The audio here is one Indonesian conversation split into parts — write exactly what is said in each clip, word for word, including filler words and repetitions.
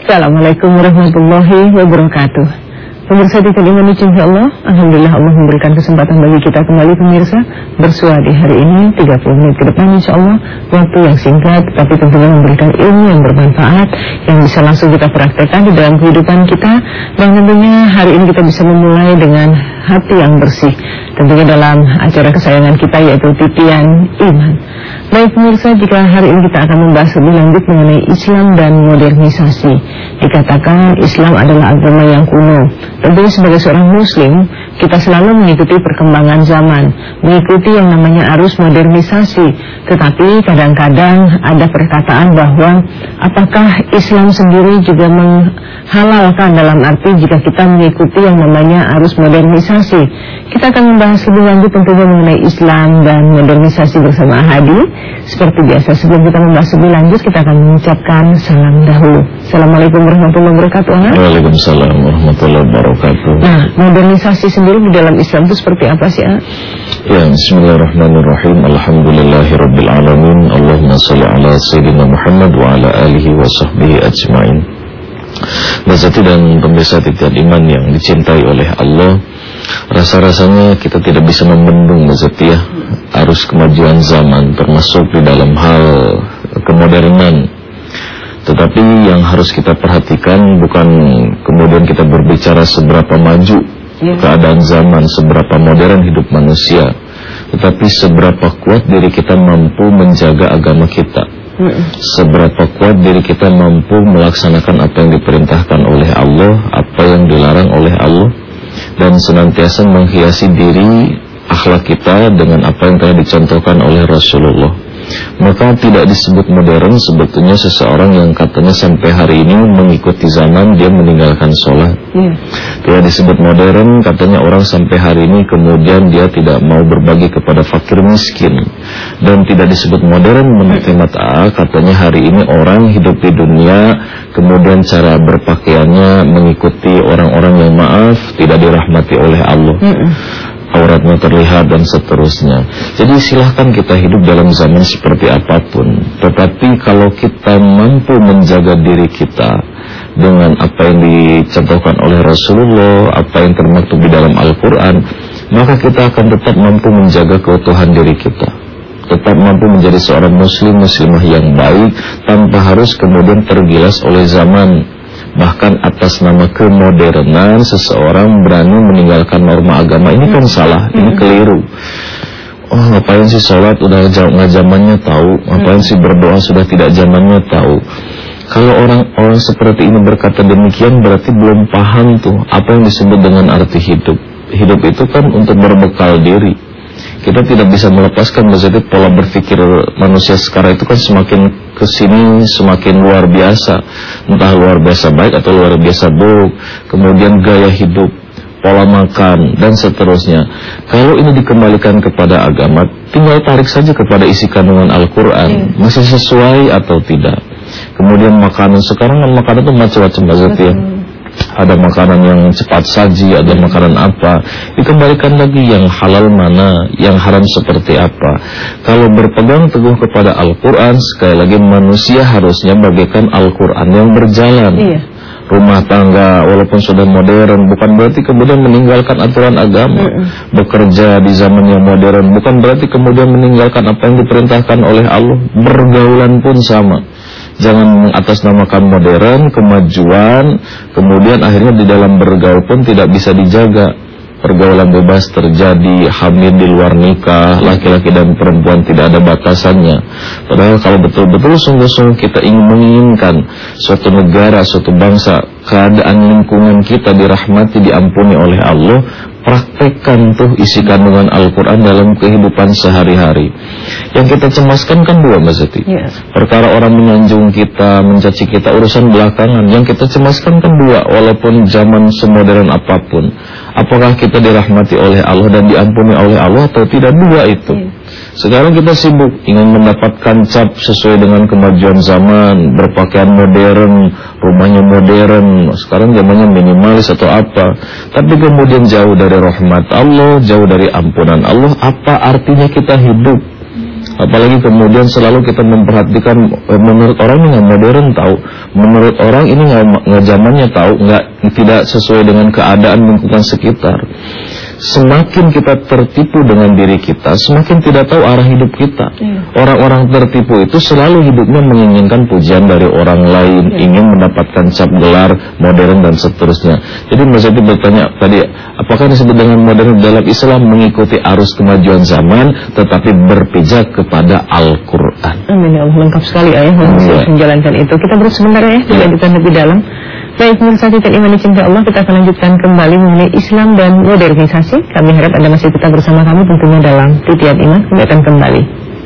Assalamualaikum warahmatullahi wabarakatuh. Pemirsa di Kalimantan insya Allah, Alhamdulillah Allah memberikan kesempatan bagi kita kembali pemirsa bersua di hari ini tiga puluh menit ke depan insya Allah. Waktu yang singkat tapi tentunya memberikan ilmu yang bermanfaat yang bisa langsung kita praktekkan di dalam kehidupan kita. Dan tentunya hari ini kita bisa memulai dengan hati yang bersih, tentunya dalam acara kesayangan kita yaitu Titian Iman. Baik pemirsa, jika hari ini kita akan membahas lebih lanjut mengenai Islam dan modernisasi. Dikatakan Islam adalah agama yang kuno. Tentunya sebagai seorang muslim, kita selalu mengikuti perkembangan zaman, mengikuti yang namanya arus modernisasi. Tetapi kadang-kadang ada perkataan bahwa apakah Islam sendiri juga menghalalkan, dalam arti jika kita mengikuti yang namanya arus modernisasi. Kita akan membahas lebih lanjut tentunya mengenai Islam dan modernisasi bersama Hadi. Seperti biasa, sebelum kita membahas lebih lanjut, kita akan mengucapkan salam dahulu. Assalamualaikum warahmatullahi wabarakatuh. Waalaikumsalam warahmatullahi wabarakatuh. Nah, modernisasi sendiri di dalam Islam itu seperti apa sih? Ah? Ya, bismillahirrahmanirrahim. Alhamdulillahirabbil alamin. Allahumma shalli ala sayyidina Muhammad wa ala alihi wa sahbihi ajmain. Mazati dan pemirsa Titian Iman yang dicintai oleh Allah, rasa-rasanya kita tidak bisa membendung Mazati ya arus kemajuan zaman, termasuk di dalam hal kemodernan. Tetapi yang harus kita perhatikan bukan kemudian kita berbicara seberapa maju yeah. keadaan zaman, seberapa modern hidup manusia, tetapi seberapa kuat diri kita mampu menjaga agama kita, mm. seberapa kuat diri kita mampu melaksanakan apa yang diperintahkan oleh Allah, apa yang dilarang oleh Allah, dan senantiasa menghiasi diri akhlak kita dengan apa yang telah dicontohkan oleh Rasulullah. Maka tidak disebut modern sebetulnya seseorang yang katanya sampai hari ini mengikuti zaman dia meninggalkan sholat. Yeah. Tidak disebut modern katanya orang sampai hari ini kemudian dia tidak mau berbagi kepada fakir miskin. Dan tidak disebut modern menurut hemat A katanya hari ini orang hidup di dunia kemudian cara berpakaiannya mengikuti orang-orang yang maaf tidak dirahmati oleh Allah. Mm-mm. Auratnya terlihat dan seterusnya. Jadi silahkan kita hidup dalam zaman seperti apapun, tetapi kalau kita mampu menjaga diri kita dengan apa yang dicontohkan oleh Rasulullah, apa yang termaktub di dalam Al-Quran, maka kita akan tetap mampu menjaga keutuhan diri kita, tetap mampu menjadi seorang muslim muslimah yang baik tanpa harus kemudian tergilas oleh zaman. Bahkan atas nama kemodernan seseorang berani meninggalkan norma agama. Ini kan salah, ini keliru. Oh, ngapain sih sholat udah nggak zamannya tahu, ngapain sih berdoa sudah tidak zamannya tahu. Kalau orang-orang seperti ini berkata demikian berarti belum paham tuh apa yang disebut dengan arti hidup. Hidup itu kan untuk berbekal diri. Kita tidak bisa melepaskan maksudnya pola berpikir manusia sekarang itu kan semakin kesini semakin luar biasa, entah luar biasa baik atau luar biasa buruk. Kemudian gaya hidup, pola makan dan seterusnya. Kalau ini dikembalikan kepada agama, tinggal tarik saja kepada isi kandungan Al-Quran, masih sesuai atau tidak. Kemudian makanan sekarang kan makanan itu macam-macam maksudnya. Ada makanan yang cepat saji, ada makanan apa. Dikembalikan lagi yang halal mana, yang haram seperti apa. Kalau berpegang teguh kepada Al-Quran, sekali lagi manusia harusnya bagaikan Al-Quran yang berjalan. Iya. Rumah tangga walaupun sudah modern bukan berarti kemudian meninggalkan aturan agama. Mm-mm. Bekerja di zaman yang modern bukan berarti kemudian meninggalkan apa yang diperintahkan oleh Allah. Bergaulan pun sama. Jangan mengatasnamakan modern, kemajuan, kemudian akhirnya di dalam bergaul pun tidak bisa dijaga. Pergaulan bebas terjadi, hamil di luar nikah, laki-laki dan perempuan tidak ada batasannya. Padahal kalau betul-betul sungguh-sungguh kita ingin menginginkan suatu negara, suatu bangsa, keadaan lingkungan kita dirahmati, diampuni oleh Allah, praktekkan tuh isi kandungan Al-Quran dalam kehidupan sehari-hari. Yang kita cemaskan kan dua Mbak Zeti. Yes. Perkara orang menyanjung kita, mencaci kita, urusan belakangan. Yang kita cemaskan kan dua, walaupun zaman semodern apapun. Apakah kita dirahmati oleh Allah dan diampuni oleh Allah atau tidak, dua itu. Yes. Sekarang kita sibuk ingin mendapatkan cap sesuai dengan kemajuan zaman, berpakaian modern, rumahnya modern, sekarang zamannya minimalis atau apa. Tapi kemudian jauh dari rahmat Allah, jauh dari ampunan Allah. Apa artinya kita hidup? Apalagi kemudian selalu kita memperhatikan menurut orang ini nggak modern tahu, menurut orang ini nggak zamannya tahu, nggak tidak sesuai dengan keadaan lingkungan sekitar. Semakin kita tertipu dengan diri kita, semakin tidak tahu arah hidup kita. Orang-orang tertipu itu selalu hidupnya menginginkan pujian dari orang lain, ingin mendapatkan cap gelar modern dan seterusnya. Jadi Mbak Zati bertanya tadi, apakah disebut dengan modern dalam Islam? Mengikuti arus kemajuan zaman, tetapi berpijak kepada Al-Quran. Amin ya Allah, lengkap sekali ayah menjalankan itu. Kita berus sebentar ya, dilanjutkan lebih dalam. Baik, pemirsa Titian Iman dicintai Allah, kita akan lanjutkan kembali mengenai Islam dan modernisasi. Kami harap Anda masih tetap bersama kami tentunya dalam Titian Iman. Kami akan kembali.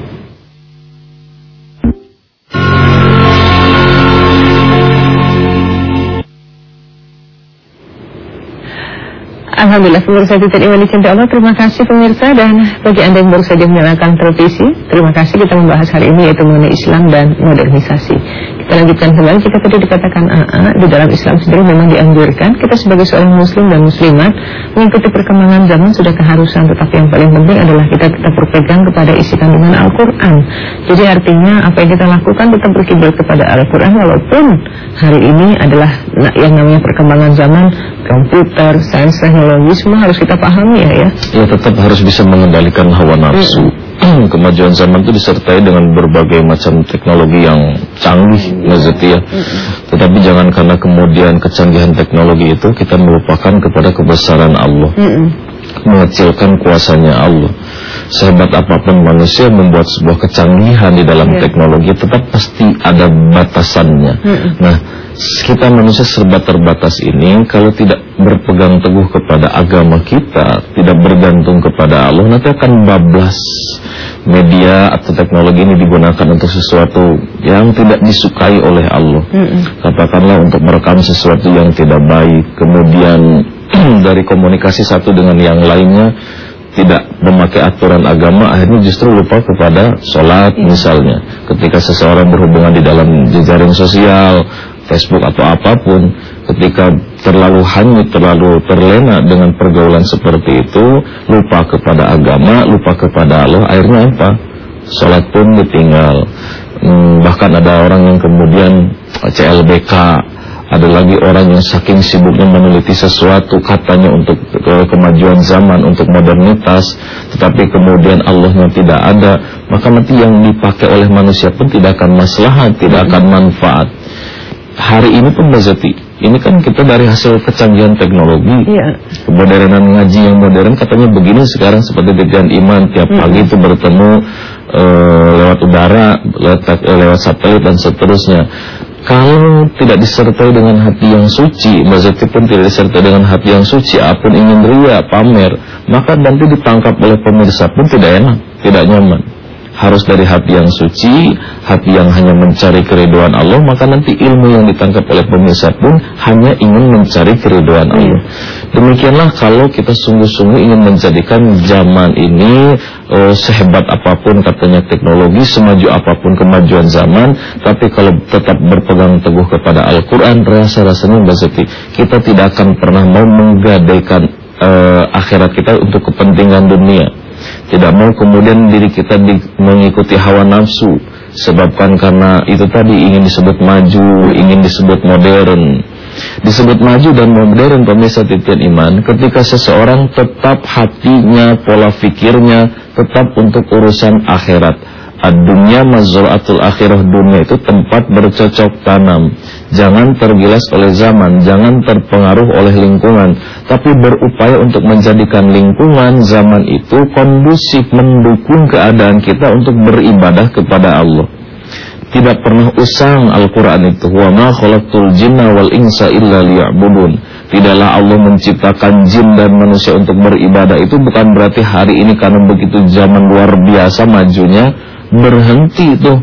Alhamdulillah, pemirsa Titian Iman dicintai Allah, terima kasih pemirsa. Dan bagi Anda yang baru saja menyalakan televisi, terima kasih. Kita membahas hari ini yaitu mengenai Islam dan modernisasi. Kita lanjutkan kembali. Jika tadi dikatakan A A, di dalam Islam sendiri memang dianjurkan kita sebagai seorang muslim dan muslimat mengikuti perkembangan zaman sudah keharusan, tetapi yang paling penting adalah kita tetap berpegang kepada isi kandungan Al-Quran. Jadi artinya apa yang kita lakukan tetap berkiblat kepada Al-Quran, walaupun hari ini adalah yang namanya perkembangan zaman, komputer, sains, teknologi, semua harus kita pahami ya ya. Ya, tetap harus bisa mengendalikan hawa nafsu. Mm-hmm. Kemajuan zaman itu disertai dengan berbagai macam teknologi yang canggih, Nazati ya. Mm-hmm. Tetapi jangan karena kemudian kecanggihan teknologi itu kita melupakan kepada kebesaran Allah, mm-hmm. mengecilkan kuasanya Allah. Sehebat apapun manusia membuat sebuah kecanggihan di dalam yeah. teknologi, tetap pasti ada batasannya. Mm-hmm. Nah, kita manusia serba terbatas ini kalau tidak berpegang teguh kepada agama kita, tidak bergantung kepada Allah, nanti akan bablas. Media atau teknologi ini digunakan untuk sesuatu yang tidak disukai oleh Allah. Mm-mm. Katakanlah untuk merekam sesuatu yang tidak baik, kemudian dari komunikasi satu dengan yang lainnya tidak memakai aturan agama, akhirnya justru lupa kepada sholat. Mm. Misalnya ketika seseorang berhubungan di dalam jejaring sosial, Facebook atau apapun, ketika terlalu hanyut, terlalu terlena dengan pergaulan seperti itu, lupa kepada agama, lupa kepada Allah, akhirnya apa? Sholat pun ditinggal. Hmm, bahkan ada orang yang kemudian C L B K, ada lagi orang yang saking sibuknya meneliti sesuatu katanya untuk ke kemajuan zaman, untuk modernitas, tetapi kemudian Allahnya tidak ada, maka nanti yang dipakai oleh manusia pun tidak akan maslahat, tidak akan manfaat. Hari ini pun Bazati, ini kan kita dari hasil kecanggihan teknologi, yeah. kemodernan ngaji yang modern katanya begini sekarang seperti Titian Iman tiap mm. pagi itu bertemu uh, lewat udara, lewat, lewat satelit dan seterusnya. Kalau tidak disertai dengan hati yang suci, Bazati pun tidak disertai dengan hati yang suci, apapun ingin ria, pamer, maka nanti ditangkap oleh pemirsa pun tidak enak, tidak nyaman. Harus dari hati yang suci, hati yang hanya mencari keridhaan Allah, maka nanti ilmu yang ditangkap oleh pemirsa pun hanya ingin mencari keridhaan Allah. Demikianlah kalau kita sungguh-sungguh ingin menjadikan zaman ini uh, sehebat apapun katanya teknologi, semaju apapun kemajuan zaman, tapi kalau tetap berpegang teguh kepada Al-Quran, rasa-rasanya Bazati, kita tidak akan pernah mau menggadaikan uh, akhirat kita untuk kepentingan dunia. Tidak mau kemudian diri kita di, mengikuti hawa nafsu, sebabkan karena itu tadi ingin disebut maju, ingin disebut modern. Disebut maju dan modern pemirsa Titian Iman ketika seseorang tetap hatinya, pola fikirnya tetap untuk urusan akhirat. Ad-dunya mazra'atul akhirah, dunia itu tempat bercocok tanam. Jangan tergilas oleh zaman, jangan terpengaruh oleh lingkungan, tapi berupaya untuk menjadikan lingkungan zaman itu kondusif, mendukung keadaan kita untuk beribadah kepada Allah. Tidak pernah usang Al-Quran itu, wa ma khalaqtul jinna wal insa illa liya'budun. Tidaklah Allah menciptakan jin dan manusia untuk beribadah. Itu bukan berarti hari ini karena begitu zaman luar biasa majunya berhenti tuh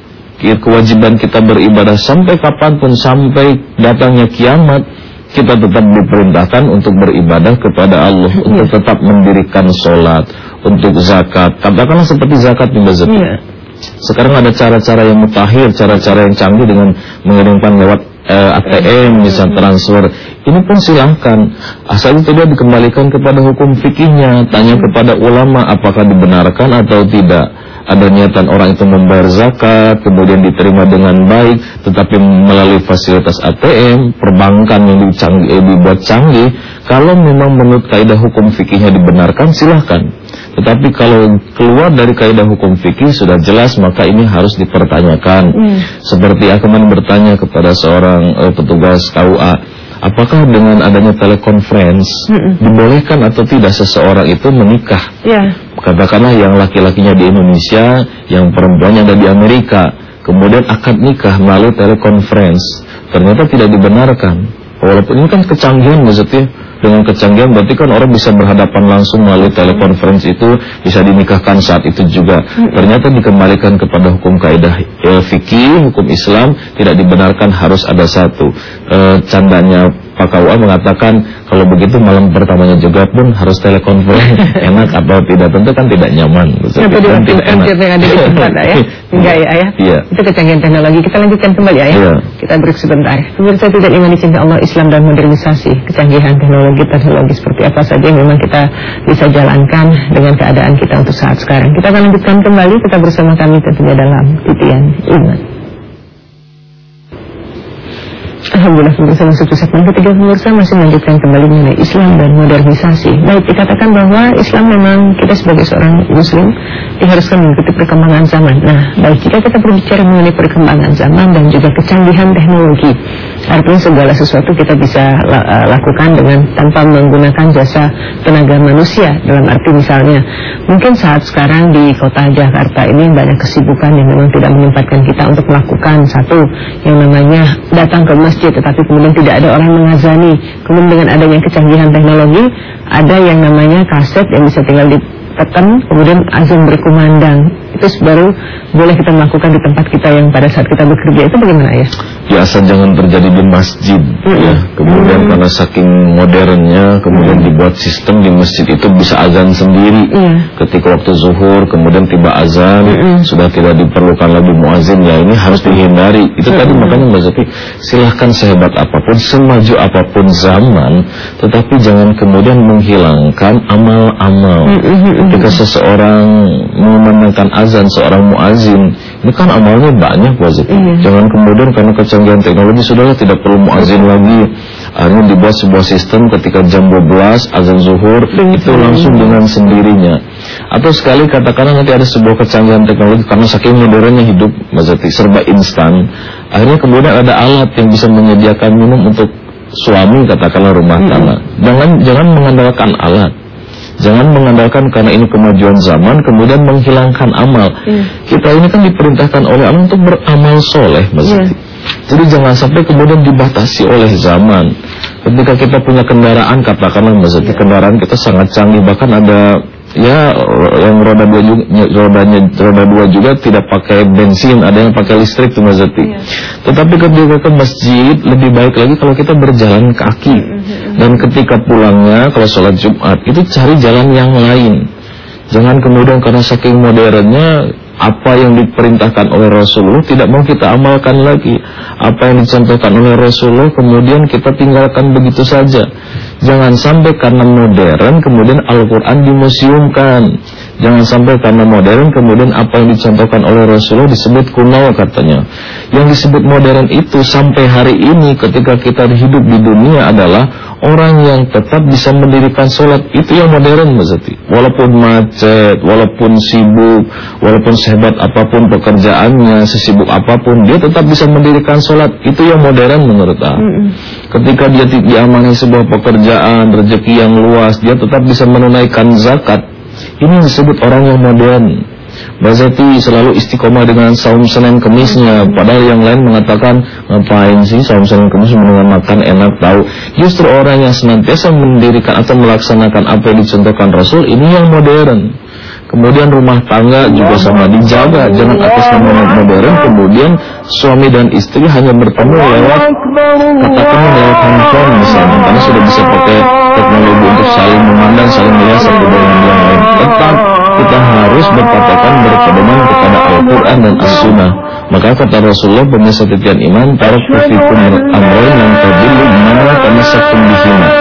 kewajiban kita beribadah sampai kapanpun, sampai datangnya kiamat kita tetap diperintahkan untuk beribadah kepada Allah, yeah. untuk tetap mendirikan sholat, untuk zakat. Katakanlah seperti zakat di Bazat. Yeah. Sekarang ada cara-cara yang mutakhir, cara-cara yang canggih dengan mengirimkan lewat uh, A T M, misal transfer. Ini pun silahkan, asal itu dia dikembalikan kepada hukum fikihnya. Tanya kepada ulama apakah dibenarkan atau tidak. ada niatan orang itu membayar zakat, kemudian diterima dengan baik, tetapi melalui fasilitas A T M, perbankan yang dicanggih, eh, dibuat canggih, kalau memang menurut kaidah hukum fikihnya dibenarkan, silahkan. Tetapi kalau keluar dari kaidah hukum fikih sudah jelas, maka ini harus dipertanyakan. Hmm. Seperti aku kemarin bertanya kepada seorang eh, petugas K U A, apakah dengan adanya telekonferensi hmm. dibolehkan atau tidak seseorang itu menikah? Yeah. Katakanlah yang laki-lakinya di Indonesia, yang perempuannya ada di Amerika, kemudian akad nikah melalui telekonferensi, ternyata tidak dibenarkan. Walaupun ini kan kecanggihan maksudnya, dengan kecanggihan berarti kan orang bisa berhadapan langsung melalui telekonferensi itu, bisa dinikahkan saat itu juga. Ternyata dikembalikan kepada hukum kaidah eh, fikih, hukum Islam, tidak dibenarkan, harus ada satu. Eh, candanya Pak K U A mengatakan kalau begitu malam pertamanya juga pun harus telekonferensi. Enak atau tidak, tentu kan tidak nyaman. Kenapa di waktu yang ada di tempat ya? Enggak ya ayah? Iya. Itu kecanggihan teknologi. Kita lanjutkan kembali ya. Iya. Kita break sebentar. Pemirsa tidak iman dicinta Allah, Islam dan modernisasi, kecanggihan teknologi teknologi seperti apa saja yang memang kita bisa jalankan dengan keadaan kita untuk saat sekarang. Kita akan lanjutkan kembali, tetap bersama kami tentunya dalam Titian Iman. Alhamdulillah, pemirsa masuk ke segmen ketiga, pemirsa masih melanjutkan kembali mengenai Islam dan modernisasi. Baik, dikatakan bahwa Islam memang kita sebagai seorang Muslim diharuskan mengikuti perkembangan zaman. Nah, baik, jika kita berbicara mengenai perkembangan zaman dan juga kecanggihan teknologi, artinya segala sesuatu kita bisa uh, lakukan dengan tanpa menggunakan jasa tenaga manusia. Dalam arti misalnya, mungkin saat sekarang di kota Jakarta ini banyak kesibukan yang memang tidak menyempatkan kita untuk melakukan satu yang namanya datang ke masjid, tetapi kemudian tidak ada orang mengazani. Kemudian dengan adanya kecanggihan teknologi, ada yang namanya kaset yang bisa tinggal ditekan, kemudian azan berkumandang. Itu baru boleh kita melakukan di tempat kita yang pada saat kita bekerja. Itu bagaimana ya? Biasa jangan terjadi di masjid, mm-hmm. ya. Kemudian mm-hmm. karena saking modernnya, kemudian mm-hmm. dibuat sistem di masjid itu bisa azan sendiri. Mm-hmm. Ketika waktu zuhur, kemudian tiba azan, mm-hmm. sudah tidak diperlukan lagi muazin. Ya ini harus dihindari. Itu mm-hmm. tadi makanya Mbak Zati, silahkan sehebat apapun, semaju apapun zaman, tetapi jangan kemudian menghilangkan amal-amal. Mm-hmm. Ketika seseorang memandangkan azan, seorang muazin, ini kan amalnya banyak Mbak Zati. Mm-hmm. Jangan kemudian karena kecanggihan teknologi sudahlah tidak perlu muazin lagi, akhirnya dibuat sebuah sistem ketika jam dua belas azan zuhur hmm. itu langsung dengan sendirinya. Atau sekali katakanlah nanti ada sebuah kecanggihan teknologi karena saking modernnya hidup Mbak Zati, serba instan, akhirnya kemudian ada alat yang bisa menyediakan minum untuk suami katakanlah rumah tangga. hmm. Jangan jangan mengandalkan alat, jangan mengandalkan karena ini kemajuan zaman kemudian menghilangkan amal. hmm. Kita ini kan diperintahkan oleh Allah untuk beramal soleh Mbak Zati. yeah. Jadi jangan sampai kemudian dibatasi oleh zaman. Ketika kita punya kendaraan, katakanlah Mbak Zati, yeah. kendaraan kita sangat canggih, bahkan ada ya yang roda dua juga, rodanya roda dua juga tidak pakai bensin, ada yang pakai listrik tuh Mbak Zati. yeah. Tetapi ketika ke masjid lebih baik lagi kalau kita berjalan kaki. mm-hmm. Dan ketika pulangnya kalau sholat Jumat itu cari jalan yang lain. Jangan kemudian karena saking modernnya apa yang diperintahkan oleh Rasulullah tidak mau kita amalkan lagi. Apa yang dicontohkan oleh Rasulullah kemudian kita tinggalkan begitu saja. Jangan sampai karena modern kemudian Al-Quran dimuseumkan. Jangan sampai karena modern kemudian apa yang dicontohkan oleh Rasulullah disebut kuno katanya. Yang disebut modern itu sampai hari ini ketika kita hidup di dunia adalah orang yang tetap bisa mendirikan sholat. Itu yang modern Mbak Zati. Walaupun macet, walaupun sibuk, walaupun sehebat apapun pekerjaannya, sesibuk apapun, dia tetap bisa mendirikan sholat. Itu yang modern menurut A. Mm-hmm. Ketika dia diamani sebuah pekerjaan, rezeki yang luas, dia tetap bisa menunaikan zakat. Ini disebut orang yang modern. Mbak Zati selalu istiqomah dengan saum Senin Kemisnya, padahal yang lain mengatakan ngapain sih saum Senin Kemis dengan makan enak tahu. Justru orang yang senantiasa mendirikan atau melaksanakan apa yang dicontohkan Rasul, ini yang modern. Kemudian rumah tangga juga sama dijaga, jangan atas nama modern kemudian suami dan istri hanya bertemu lewat katakan lewat handphone misalnya, karena sudah bisa pakai teknologi untuk saling memandang, saling melihat satu dengan yang lain. Tetap kita harus berpatokan berpedoman kepada Al-Quran dan As-Sunnah. Maka kata Rasulullah, pemirsa titian iman, taraktu fikum amrayn lan tadillu ma tamassaktum bihima.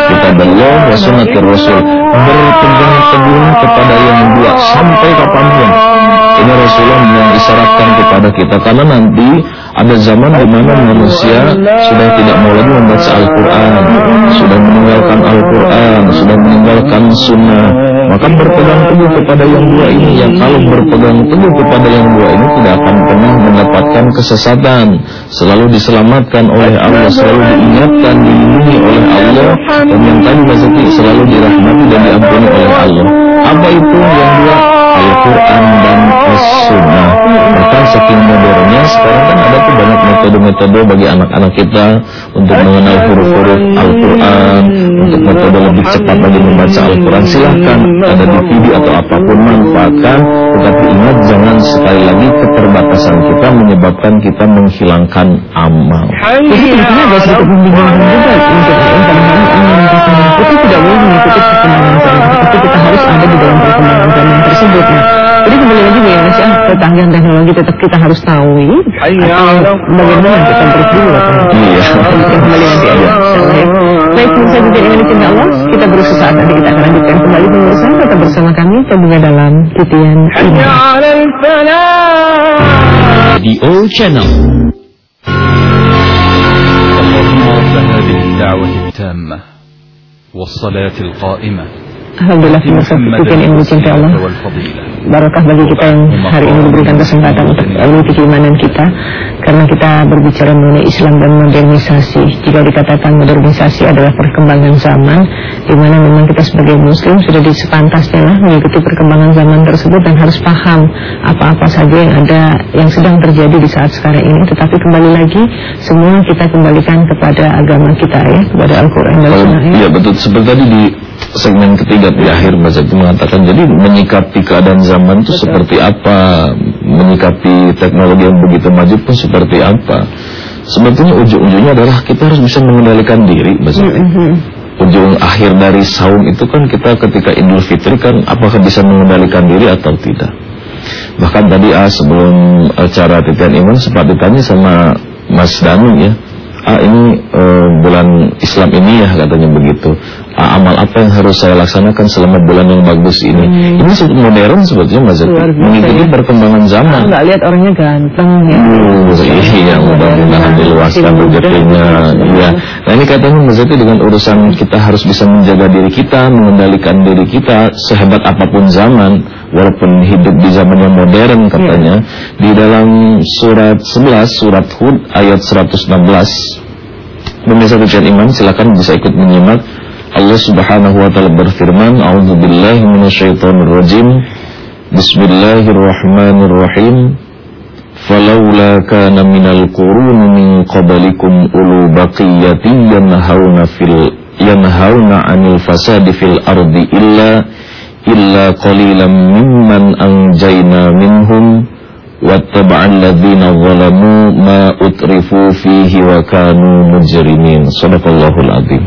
kitab Allah wa sunnatir Rasul. Berpegang teguh kepada yang dua sampai kapanpun. Ini Rasulullah mengisyaratkan kepada kita, karena nanti ada zaman di mana manusia sudah tidak mau lagi membaca Al-Quran, sudah meninggalkan Al-Quran, sudah meninggalkan Sunnah. Maka berpegang teguh kepada yang dua ini, yang kalau berpegang teguh kepada yang dua ini tidak akan pernah mendapatkan kesesatan, selalu diselamatkan oleh Allah, selalu diingatkan, dilindungi oleh Allah, dan yang tadi maksudnya selalu dirahmati dan diampuni oleh Allah. Apa itu yang dua? Al-Quran dan As-Sunnah. Bahkan saking modernnya sekarang kan ada tuh banyak metode-metode bagi anak-anak kita untuk mengenal huruf-huruf Al-Quran, untuk metode lebih cepat lagi membaca Al-Quran. Silahkan, ada D V D atau apapun, manfaatkan. Tetapi ingat, jangan sekali lagi keterbatasan kita menyebabkan kita menghilangkan amal. Jadi sebetulnya agak sedikit membingungkan juga untuk kadang-kadang kita tidak boleh mengikuti perkembangan zaman, tetapi kita harus ada di dalam perkembangan zaman tersebut. Nah, jadi kembali lagi ya Mas ya, kecanggihan teknologi tetap kita harus tahu atau bagaimana kita terus dulu atau iya kembali nanti aja. Baik, pemirsa juga ini cinta Allah, kita berusaha saat nanti kita akan lanjutkan kembali pemirsa, tetap bersama kami tentunya dalam titian ini. Radio Channel. والصلاة القائمة. Alhamdulillah pemirsa titian ilmu cinta Allah, barakah bagi kita yang hari ini diberikan kesempatan untuk mengikuti keimanan kita, karena kita berbicara mengenai Islam dan modernisasi. Jika dikatakan modernisasi adalah perkembangan zaman, di mana memang kita sebagai muslim sudah disepantasnya lah mengikuti perkembangan zaman tersebut dan harus paham apa-apa saja yang ada yang sedang terjadi di saat sekarang ini. Tetapi kembali lagi, semua kita kembalikan kepada agama kita ya, kepada Al-Quran dan Sunnah. Iya betul, seperti tadi di segmen ketiga di akhir Mas itu mengatakan, jadi menyikapi keadaan zaman itu seperti apa, menyikapi teknologi yang begitu maju pun seperti apa. Sebetulnya ujung-ujungnya adalah kita harus bisa mengendalikan diri Mas. Mm-hmm. Ujung akhir dari saum itu kan kita ketika Idul Fitri kan apakah bisa mengendalikan diri atau tidak. Bahkan tadi ah, sebelum acara titian iman sempat ditanya sama Mas Danu ya, ah ini uh, bulan Islam ini ya katanya begitu, ah, amal apa yang harus saya laksanakan selama bulan yang bagus ini. hmm. Ini sebut modern sebetulnya Mas, mengikuti ya perkembangan zaman. Nggak lihat orangnya ganteng ya, uh, iya mudah-mudahan diluaskan rezekinya ya. Nah ini katanya Mas, dengan urusan kita harus bisa menjaga diri kita, mengendalikan diri kita sehebat apapun zaman, walaupun hidup di zaman yang modern katanya. ya. Di dalam surat sebelas, surat Hud ayat seratus enam belas, pemirsa titian iman silakan bisa ikut menyimak. Allah Subhanahu wa taala berfirman, a'udzubillahi minasyaitonirrajim, bismillahirrahmanirrahim, falaula kana minal quruni min qablikum ulu baqiyatin yanhauna fil yanhauna 'anil fasadi fil ardi illa illa qalilan mimman anjayna minhum wattaba'al ladzina zalamu ma utrifu fihi wa kanu mujrimin. Shadaqallahul azim.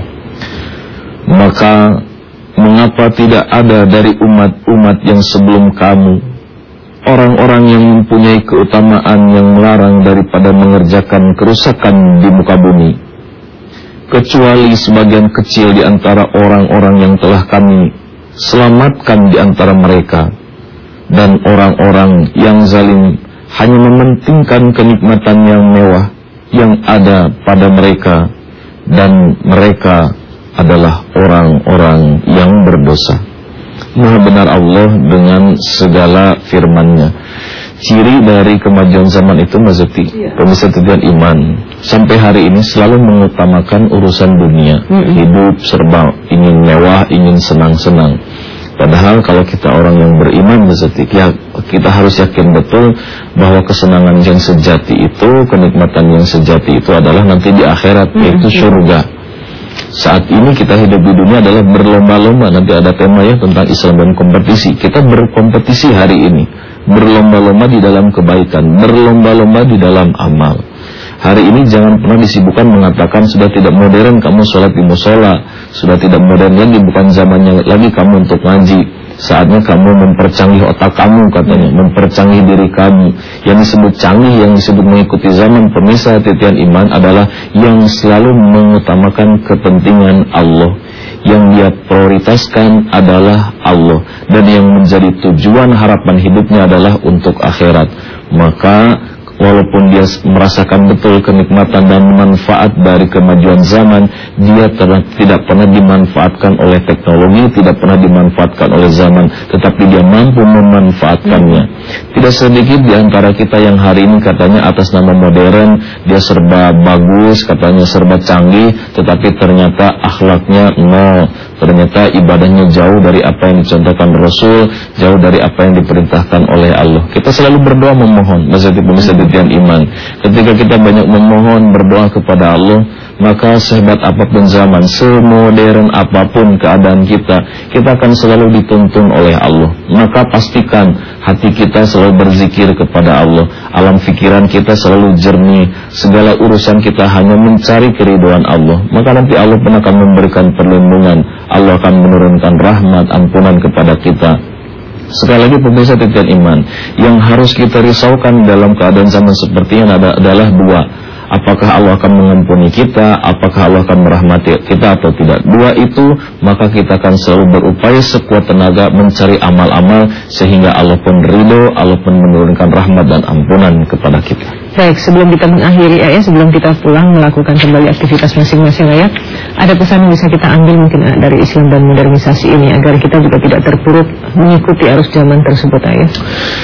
Maka mengapa tidak ada dari umat-umat yang sebelum kamu orang-orang yang mempunyai keutamaan yang melarang daripada mengerjakan kerusakan di muka bumi, kecuali sebagian kecil di antara orang-orang yang telah kami selamatkan di antara mereka, dan orang-orang yang zalim hanya mementingkan kenikmatan yang mewah yang ada pada mereka, dan mereka adalah orang-orang yang berdosa. Maha benar Allah dengan segala firman-Nya. Ciri dari kemajuan zaman itu Mazati, ya. Pemirsa titian iman, sampai hari ini selalu mengutamakan urusan dunia. mm-hmm. Hidup serba ingin mewah, ingin senang-senang. Padahal kalau kita orang yang beriman Mazati, ya, kita harus yakin betul bahwa kesenangan yang sejati itu, kenikmatan yang sejati itu adalah nanti di akhirat, mm-hmm. yaitu surga. Saat ini kita hidup di dunia adalah berlomba-lomba. Nanti ada tema ya tentang Islam dan kompetisi. Kita berkompetisi hari ini, berlomba-lomba di dalam kebaikan, berlomba-lomba di dalam amal. Hari ini jangan pernah disibukkan mengatakan sudah tidak modern kamu sholat di musola, sudah tidak modern lagi, bukan zamannya lagi kamu untuk ngaji. Saatnya kamu mempercanggih otak kamu, katanya, mempercanggih diri kamu. Yang disebut canggih, yang disebut mengikuti zaman, pemirsa titian iman, adalah yang selalu mengutamakan kepentingan Allah. Yang dia prioritaskan adalah Allah, dan yang menjadi tujuan harapan hidupnya adalah untuk akhirat. Maka walaupun dia merasakan betul kenikmatan dan manfaat dari kemajuan zaman, dia ter- tidak pernah dimanfaatkan oleh teknologi, tidak pernah dimanfaatkan oleh zaman, tetapi dia mampu memanfaatkannya. Tidak sedikit di antara kita yang hari ini katanya atas nama modern, dia serba bagus, katanya serba canggih, tetapi ternyata akhlaknya nol. Ternyata ibadahnya jauh dari apa yang dicontohkan Rasul, jauh dari apa yang diperintahkan oleh Allah. Kita selalu berdoa memohon, maksudnya pemirsa titian iman. Ketika kita banyak memohon, berdoa kepada Allah, maka sehebat apapun zaman, semodern apapun keadaan kita, kita akan selalu dituntun oleh Allah. Maka pastikan hati kita selalu berzikir kepada Allah, alam pikiran kita selalu jernih, segala urusan kita hanya mencari keridhaan Allah. Maka nanti Allah pun akan memberikan perlindungan, Allah akan menurunkan rahmat, ampunan kepada kita. Sekali lagi pemirsa titian iman, yang harus kita risaukan dalam keadaan zaman seperti ini adalah dua. Apakah Allah akan mengampuni kita, apakah Allah akan merahmati kita atau tidak. Dua itu, maka kita akan selalu berupaya sekuat tenaga mencari amal-amal, sehingga Allah pun ridho, Allah pun menurunkan rahmat dan ampunan kepada kita. Baik, sebelum kita mengakhiri ayat, sebelum kita pulang melakukan kembali aktivitas masing-masing ayat, ada pesan yang bisa kita ambil mungkin dari Islam dan modernisasi ini, agar kita juga tidak terpuruk mengikuti arus zaman tersebut ayat.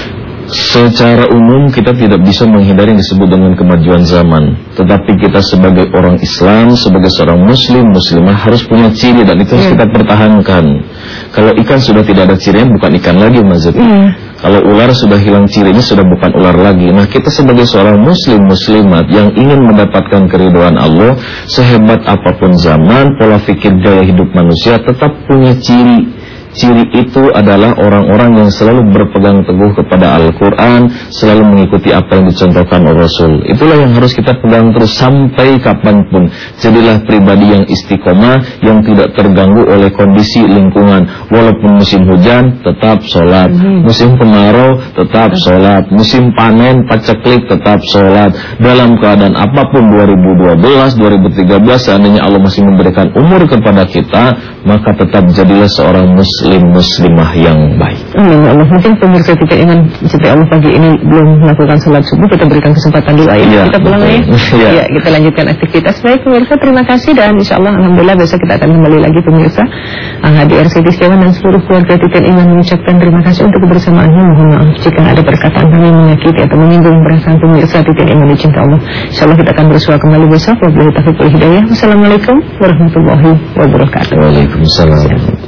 Secara umum kita tidak bisa menghindari yang disebut dengan kemajuan zaman, tetapi kita sebagai orang Islam, sebagai seorang muslim, muslimah harus punya ciri, dan itu harus yeah. kita pertahankan. Kalau ikan sudah tidak ada cirinya, bukan ikan lagi maksudnya. yeah. Kalau ular sudah hilang cirinya, sudah bukan ular lagi. Nah, kita sebagai seorang muslim, muslimat yang ingin mendapatkan keridhaan Allah, sehebat apapun zaman, pola pikir gaya hidup manusia tetap punya ciri. Ciri itu adalah orang-orang yang selalu berpegang teguh kepada Al-Quran, selalu mengikuti apa yang dicontohkan oleh Rasul. Itulah yang harus kita pegang terus sampai kapanpun. Jadilah pribadi yang istiqomah, yang tidak terganggu oleh kondisi lingkungan. Walaupun musim hujan, tetap sholat. Musim kemarau, tetap sholat. Musim panen, paceklik, tetap sholat. Dalam keadaan apapun, dua ribu dua belas, dua ribu tiga belas, seandainya Allah masih memberikan umur kepada kita, maka tetap jadilah seorang muslim, muslimah yang baik. Amin ya Allah. Mungkin pemirsa kita ingin setiap Allah pagi ini belum melakukan sholat subuh, kita berikan kesempatan dulu ya. ya kita pulang ya. ya. Ya, kita lanjutkan aktivitas. Baik pemirsa, terima kasih, dan insya Allah alhamdulillah besok kita akan kembali lagi pemirsa. H D R Siti Setiawan dan seluruh keluarga Titian Iman mengucapkan terima kasih untuk kebersamaannya. Mohon maaf jika ada perkataan kami menyakiti atau menyinggung perasaan pemirsa Titian Iman dicinta Allah. Insya Allah kita akan bersua kembali besok. Wabillahi taufiq wal hidayah. Wassalamualaikum warahmatullahi wabarakatuh. Waalaikumsalam.